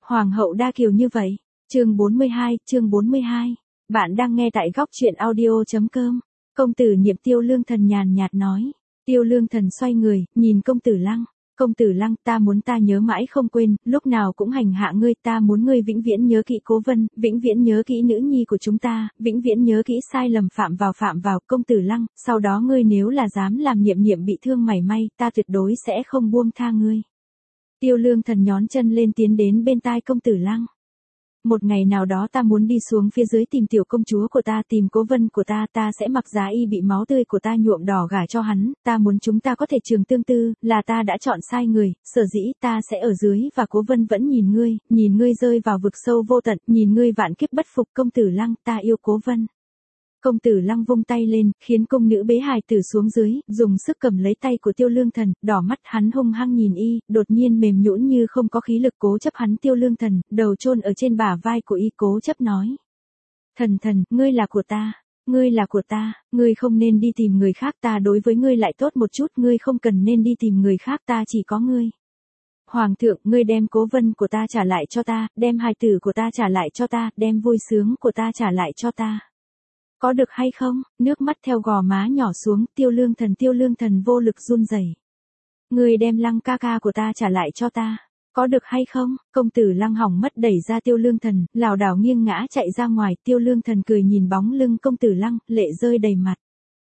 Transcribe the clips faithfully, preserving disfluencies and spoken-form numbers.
Hoàng hậu đa kiều như vậy. Chương bốn mươi hai, chương bốn mươi hai. Bạn đang nghe tại góc truyện audio chấm com. Công tử Nhiệm. Tiêu Lương Thần nhàn nhạt nói. Tiêu Lương Thần xoay người, nhìn công tử Lăng. Công tử Lăng, ta muốn ta nhớ mãi không quên, lúc nào cũng hành hạ ngươi, ta muốn ngươi vĩnh viễn nhớ kỹ Cố Vân, vĩnh viễn nhớ kỹ nữ nhi của chúng ta, vĩnh viễn nhớ kỹ sai lầm phạm vào phạm vào. Công tử Lăng, sau đó ngươi nếu là dám làm Niệm Niệm bị thương mảy may, ta tuyệt đối sẽ không buông tha ngươi. Tiêu Lương Thần nhón chân lên tiến đến bên tai công tử Lăng. Một ngày nào đó ta muốn đi xuống phía dưới tìm tiểu công chúa của ta, tìm Cố Vân của ta, ta sẽ mặc giá y bị máu tươi của ta nhuộm đỏ gả cho hắn, ta muốn chúng ta có thể trường tương tư, là ta đã chọn sai người, sở dĩ ta sẽ ở dưới và Cố Vân vẫn nhìn ngươi, nhìn ngươi rơi vào vực sâu vô tận, nhìn ngươi vạn kiếp bất phục. Công tử Lăng, ta yêu Cố Vân. Công tử Lăng vung tay lên, khiến công nữ bế hài tử xuống dưới, dùng sức cầm lấy tay của Tiêu Lương Thần, đỏ mắt hắn hung hăng nhìn y, đột nhiên mềm nhũn như không có khí lực cố chấp hắn. Tiêu Lương Thần, đầu chôn ở trên bả vai của y, cố chấp nói. Thần thần, ngươi là của ta, ngươi là của ta, ngươi không nên đi tìm người khác, ta đối với ngươi lại tốt một chút, ngươi không cần nên đi tìm người khác, ta chỉ có ngươi. Hoàng thượng, ngươi đem Cố Vân của ta trả lại cho ta, đem hài tử của ta trả lại cho ta, đem vui sướng của ta trả lại cho ta. Có được hay không? Nước mắt theo gò má nhỏ xuống, Tiêu Lương Thần Tiêu Lương Thần vô lực run rẩy. Ngươi đem Lăng ca ca của ta trả lại cho ta. Có được hay không? Công tử Lăng hỏng mất đẩy ra Tiêu Lương Thần, lảo đảo nghiêng ngã chạy ra ngoài. Tiêu Lương Thần cười nhìn bóng lưng công tử Lăng, lệ rơi đầy mặt.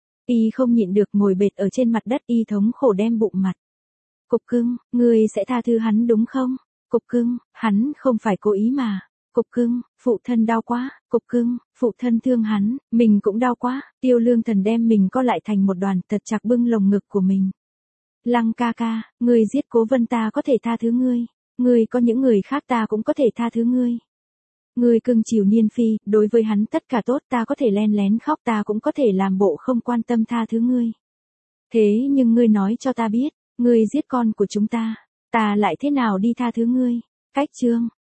Y không nhịn được ngồi bệt ở trên mặt đất, y thống khổ đem bụng mặt. Cục cưng, ngươi sẽ tha thứ hắn đúng không? Cục cưng, hắn không phải cố ý mà. Cục cưng, phụ thân đau quá, cục cưng, phụ thân thương hắn, mình cũng đau quá. Tiêu Lương Thần đem mình co lại thành một đoàn, thật chặt bưng lồng ngực của mình. Lăng ca ca, ngươi giết Cố Vân ta có thể tha thứ ngươi, ngươi có những người khác ta cũng có thể tha thứ ngươi. Ngươi cưng chiều Niên Phi, đối với hắn tất cả tốt, ta có thể len lén khóc, ta cũng có thể làm bộ không quan tâm tha thứ ngươi. Thế nhưng ngươi nói cho ta biết, ngươi giết con của chúng ta, ta lại thế nào đi tha thứ ngươi? Cách chương,